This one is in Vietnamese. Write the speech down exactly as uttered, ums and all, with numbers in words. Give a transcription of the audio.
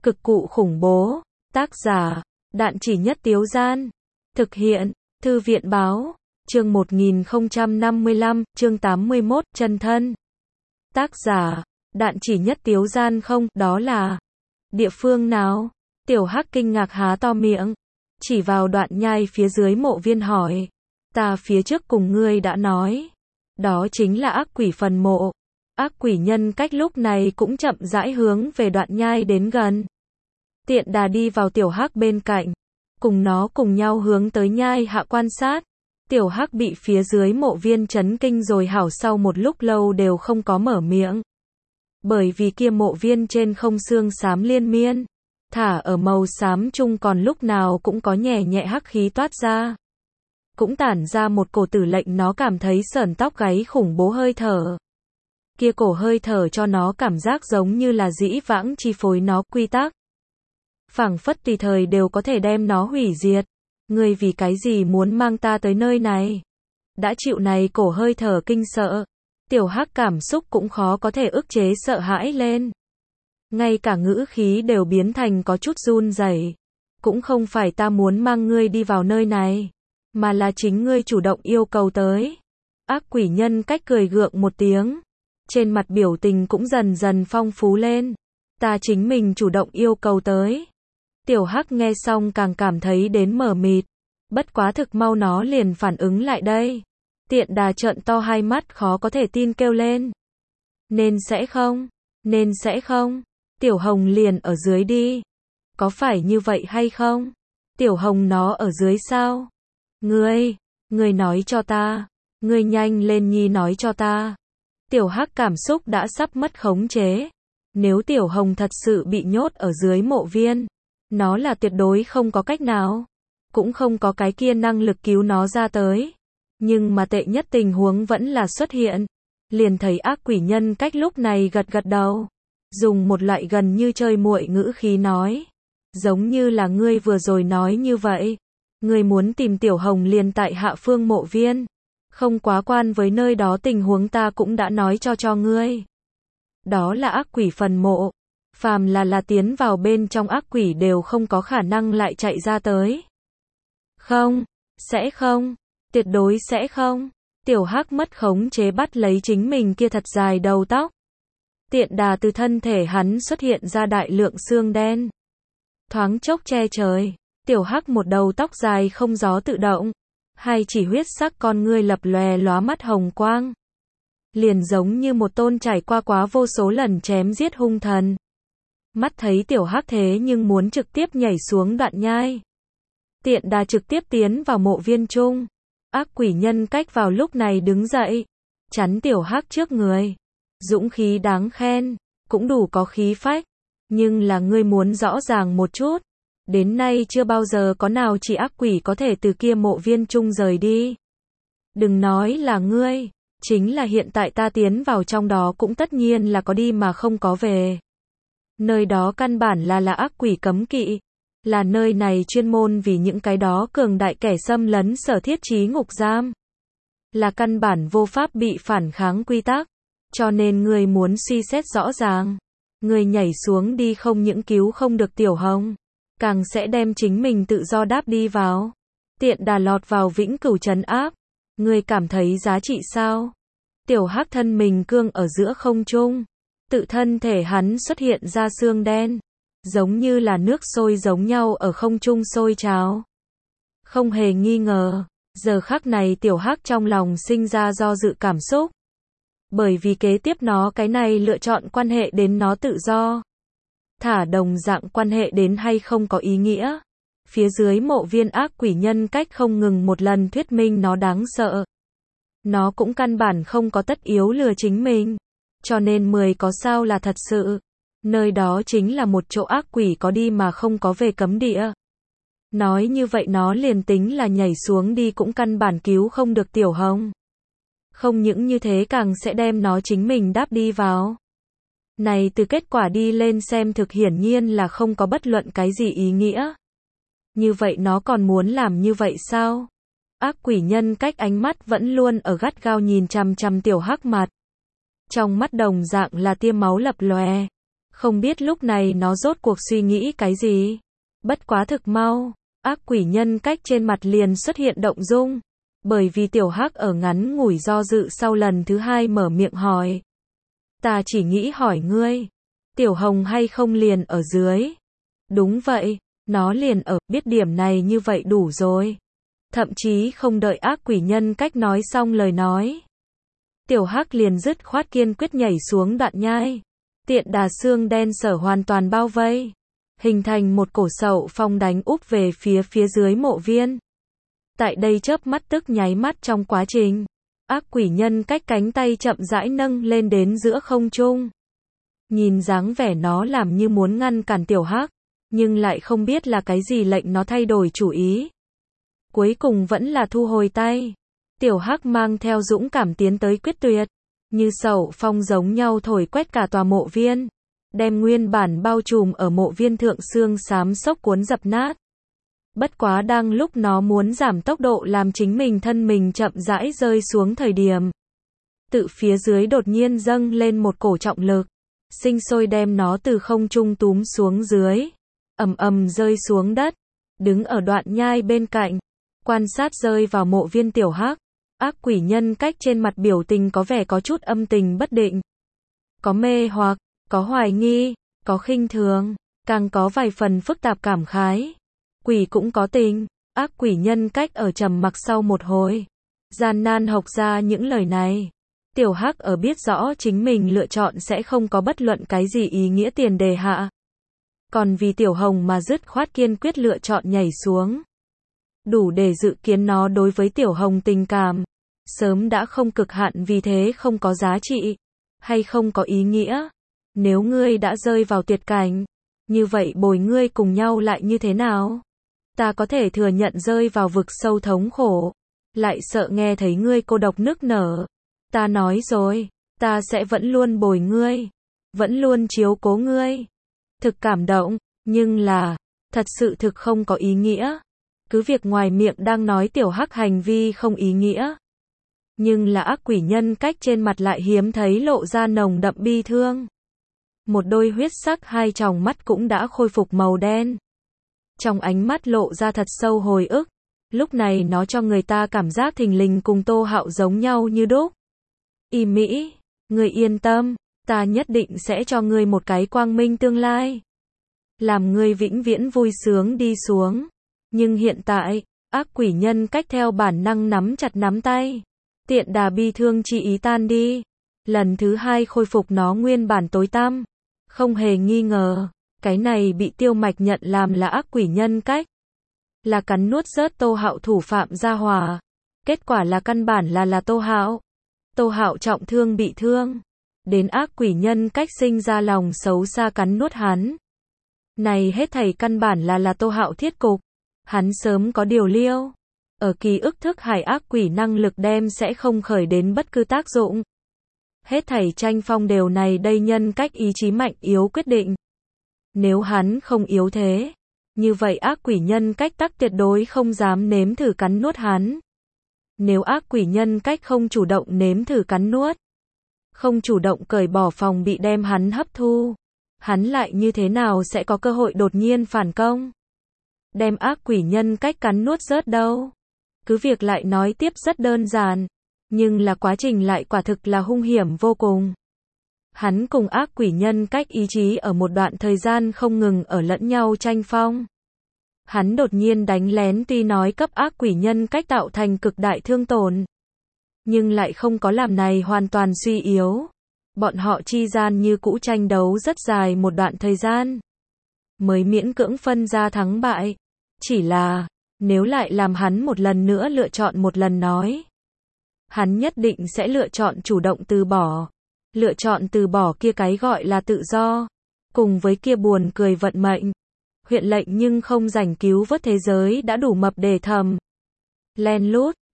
Cực cụ khủng bố. Tác giả, Đạn Chỉ Nhất Tiếu Gian. Thực hiện, Thư viện Báo. Chương một nghìn không trăm năm mươi lăm, chương tám mươi mốt, chân thân. Tác giả, Đạn Chỉ Nhất Tiếu Gian. Không, đó là địa phương nào? Tiểu Hắc kinh ngạc há to miệng, chỉ vào đoạn nhai phía dưới mộ viên hỏi. Ta phía trước cùng ngươi đã nói, đó chính là ác quỷ phần mộ. Ác quỷ nhân cách lúc này cũng chậm rãi hướng về đoạn nhai đến gần. Tiện đà đi vào Tiểu Hắc bên cạnh, cùng nó cùng nhau hướng tới nhai hạ quan sát. Tiểu Hắc bị phía dưới mộ viên chấn kinh rồi hảo sau một lúc lâu đều không có mở miệng. Bởi vì kia mộ viên trên không xương xám liên miên, thả ở màu xám chung còn lúc nào cũng có nhẹ nhẹ hắc khí toát ra. Cũng tản ra một cổ tử lệnh nó cảm thấy sởn tóc gáy khủng bố hơi thở. Kia cổ hơi thở cho nó cảm giác giống như là dĩ vãng chi phối nó quy tắc. Phảng phất tùy thời đều có thể đem nó hủy diệt. Ngươi vì cái gì muốn mang ta tới nơi này? Đã chịu này cổ hơi thở kinh sợ, Tiểu Hắc cảm xúc cũng khó có thể ức chế sợ hãi lên. Ngay cả ngữ khí đều biến thành có chút run rẩy. Cũng không phải ta muốn mang ngươi đi vào nơi này, mà là chính ngươi chủ động yêu cầu tới. Ác quỷ nhân cách cười gượng một tiếng, trên mặt biểu tình cũng dần dần phong phú lên. Ta chính mình chủ động yêu cầu tới. Tiểu Hắc nghe xong càng cảm thấy đến mờ mịt. Bất quá thực mau nó liền phản ứng lại đây. Tiện đà trợn to hai mắt khó có thể tin kêu lên. Nên sẽ không? Nên sẽ không? Tiểu Hồng liền ở dưới đi. Có phải như vậy hay không? Tiểu Hồng nó ở dưới sao? Ngươi, ngươi nói cho ta. Ngươi nhanh lên nhi nói cho ta. Tiểu Hắc cảm xúc đã sắp mất khống chế. Nếu Tiểu Hồng thật sự bị nhốt ở dưới mộ viên, nó là tuyệt đối không có cách nào, cũng không có cái kia năng lực cứu nó ra tới. Nhưng mà tệ nhất tình huống vẫn là xuất hiện. Liền thấy ác quỷ nhân cách lúc này gật gật đầu, dùng một loại gần như chơi muội ngữ khí nói. Giống như là ngươi vừa rồi nói như vậy. Ngươi muốn tìm Tiểu Hồng liền tại hạ phương mộ viên. Không quá quan với nơi đó tình huống ta cũng đã nói cho cho ngươi. Đó là ác quỷ phần mộ. Phàm là là tiến vào bên trong ác quỷ đều không có khả năng lại chạy ra tới. Không, sẽ không, tuyệt đối sẽ không. Tiểu Hắc mất khống chế bắt lấy chính mình kia thật dài đầu tóc. Tiện đà từ thân thể hắn xuất hiện ra đại lượng xương đen. Thoáng chốc che trời, Tiểu Hắc một đầu tóc dài không gió tự động. Hai chỉ huyết sắc con ngươi lập lòe lóa mắt hồng quang. Liền giống như một tôn trải qua quá vô số lần chém giết hung thần. Mắt thấy Tiểu Hắc thế nhưng muốn trực tiếp nhảy xuống đoạn nhai. Tiện đà trực tiếp tiến vào mộ viên chung. Ác quỷ nhân cách vào lúc này đứng dậy, chắn Tiểu Hắc trước người. Dũng khí đáng khen, cũng đủ có khí phách. Nhưng là ngươi muốn rõ ràng một chút. Đến nay chưa bao giờ có nào chỉ ác quỷ có thể từ kia mộ viên chung rời đi. Đừng nói là ngươi, chính là hiện tại ta tiến vào trong đó cũng tất nhiên là có đi mà không có về. Nơi đó căn bản là là ác quỷ cấm kỵ. Là nơi này chuyên môn vì những cái đó cường đại kẻ xâm lấn sở thiết trí ngục giam. Là căn bản vô pháp bị phản kháng quy tắc. Cho nên người muốn suy xét rõ ràng. Người nhảy xuống đi không những cứu không được Tiểu Hồng, càng sẽ đem chính mình tự do đáp đi vào. Tiện đà lọt vào vĩnh cửu trấn áp. Người cảm thấy giá trị sao? Tiểu Hắc thân mình cương ở giữa không trung. Tự thân thể hắn xuất hiện ra xương đen. Giống như là nước sôi giống nhau ở không trung sôi trào. Không hề nghi ngờ, giờ khắc này Tiểu Hắc trong lòng sinh ra do dự cảm xúc. Bởi vì kế tiếp nó cái này lựa chọn quan hệ đến nó tự do. Thả đồng dạng quan hệ đến hay không có ý nghĩa. Phía dưới mộ viên ác quỷ nhân cách không ngừng một lần thuyết minh nó đáng sợ. Nó cũng căn bản không có tất yếu lừa chính mình. Cho nên mười có sao là thật sự. Nơi đó chính là một chỗ ác quỷ có đi mà không có về cấm địa. Nói như vậy nó liền tính là nhảy xuống đi cũng căn bản cứu không được Tiểu Hồng. Không những như thế càng sẽ đem nó chính mình đáp đi vào. Này từ kết quả đi lên xem thực hiển nhiên là không có bất luận cái gì ý nghĩa. Như vậy nó còn muốn làm như vậy sao? Ác quỷ nhân cách ánh mắt vẫn luôn ở gắt gao nhìn chằm chằm Tiểu Hắc mặt. Trong mắt đồng dạng là tia máu lập lòe. Không biết lúc này nó rốt cuộc suy nghĩ cái gì. Bất quá thực mau, ác quỷ nhân cách trên mặt liền xuất hiện động dung. Bởi vì tiểu hắc ở ngắn ngủi do dự sau lần thứ hai mở miệng hỏi. Ta chỉ nghĩ hỏi ngươi, tiểu hồng hay không liền ở dưới. Đúng vậy, nó liền ở, biết điểm này như vậy đủ rồi. Thậm chí không đợi ác quỷ nhân cách nói xong lời nói. Tiểu hắc liền dứt khoát kiên quyết nhảy xuống đoạn nhai. Tiện đà xương đen sở hoàn toàn bao vây. Hình thành một cổ sậu phong đánh úp về phía phía dưới mộ viên. Tại đây chớp mắt tức nháy mắt trong quá trình. Ác quỷ nhân cách cánh tay chậm rãi nâng lên đến giữa không trung. Nhìn dáng vẻ nó làm như muốn ngăn cản tiểu hắc. Nhưng lại không biết là cái gì lệnh nó thay đổi chủ ý. Cuối cùng vẫn là thu hồi tay. Tiểu hắc mang theo dũng cảm tiến tới quyết tuyệt. Như sậu phong giống nhau thổi quét cả tòa mộ viên. Đem nguyên bản bao trùm ở mộ viên thượng xương xám xốc cuốn dập nát. Bất quá đang lúc nó muốn giảm tốc độ làm chính mình thân mình chậm rãi rơi xuống thời điểm. Tự phía dưới đột nhiên dâng lên một cổ trọng lực. Sinh sôi đem nó từ không trung túm xuống dưới. Ầm ầm rơi xuống đất. Đứng ở đoạn nhai bên cạnh. Quan sát rơi vào mộ viên tiểu hắc. Ác quỷ nhân cách trên mặt biểu tình có vẻ có chút âm tình bất định. Có mê hoặc, có hoài nghi, có khinh thường, càng có vài phần phức tạp cảm khái. Quỷ cũng có tình, ác quỷ nhân cách ở trầm mặc sau một hồi. Gian nan học ra những lời này. Tiểu hắc ở biết rõ chính mình lựa chọn sẽ không có bất luận cái gì ý nghĩa tiền đề hạ. Còn vì tiểu hồng mà dứt khoát kiên quyết lựa chọn nhảy xuống. Đủ để dự kiến nó đối với tiểu hồng tình cảm. Sớm đã không cực hạn vì thế không có giá trị. Hay không có ý nghĩa. Nếu ngươi đã rơi vào tuyệt cảnh. Như vậy bồi ngươi cùng nhau lại như thế nào? Ta có thể thừa nhận rơi vào vực sâu thống khổ. Lại sợ nghe thấy ngươi cô độc nức nở. Ta nói rồi. Ta sẽ vẫn luôn bồi ngươi. Vẫn luôn chiếu cố ngươi. Thực cảm động. Nhưng là. Thật sự thực không có ý nghĩa. Cứ việc ngoài miệng đang nói tiểu hắc hành vi không ý nghĩa. Nhưng là ác quỷ nhân cách trên mặt lại hiếm thấy lộ ra nồng đậm bi thương. Một đôi huyết sắc hai tròng mắt cũng đã khôi phục màu đen. Trong ánh mắt lộ ra thật sâu hồi ức. Lúc này nó cho người ta cảm giác thình lình cùng Tô Hạo giống nhau như đúc. Y Mỹ, ngươi yên tâm, ta nhất định sẽ cho ngươi một cái quang minh tương lai. Làm ngươi vĩnh viễn vui sướng đi xuống. Nhưng hiện tại, ác quỷ nhân cách theo bản năng nắm chặt nắm tay. Tiện đà bi thương chi ý tan đi. Lần thứ hai khôi phục nó nguyên bản tối tăm. Không hề nghi ngờ, cái này bị Tiêu Mạch nhận làm là ác quỷ nhân cách. Là cắn nuốt rớt Tô Hạo thủ phạm gia hỏa. Kết quả là căn bản là là Tô Hạo. Tô Hạo trọng thương bị thương. Đến ác quỷ nhân cách sinh ra lòng xấu xa cắn nuốt hắn. Này hết thảy căn bản là là Tô Hạo thiết cục. Hắn sớm có điều liêu. Ở ký ức thức hải ác quỷ năng lực đem sẽ không khởi đến bất cứ tác dụng. Hết thảy tranh phong đều này đây nhân cách ý chí mạnh yếu quyết định. Nếu hắn không yếu thế, như vậy ác quỷ nhân cách tắc tuyệt đối không dám nếm thử cắn nuốt hắn. Nếu ác quỷ nhân cách không chủ động nếm thử cắn nuốt, không chủ động cởi bỏ phòng bị đem hắn hấp thu, hắn lại như thế nào sẽ có cơ hội đột nhiên phản công? Đem ác quỷ nhân cách cắn nuốt rớt đâu? Cứ việc lại nói tiếp rất đơn giản, nhưng là quá trình lại quả thực là hung hiểm vô cùng. Hắn cùng ác quỷ nhân cách ý chí ở một đoạn thời gian không ngừng ở lẫn nhau tranh phong. Hắn đột nhiên đánh lén tuy nói cấp ác quỷ nhân cách tạo thành cực đại thương tổn, nhưng lại không có làm này hoàn toàn suy yếu. Bọn họ chi gian như cũ tranh đấu rất dài một đoạn thời gian, mới miễn cưỡng phân ra thắng bại. Chỉ là, nếu lại làm hắn một lần nữa lựa chọn một lần nói, hắn nhất định sẽ lựa chọn chủ động từ bỏ. Lựa chọn từ bỏ kia cái gọi là tự do, cùng với kia buồn cười vận mệnh. Huyện lệnh nhưng không rảnh cứu vớt thế giới đã đủ mập để thầm. Len lút,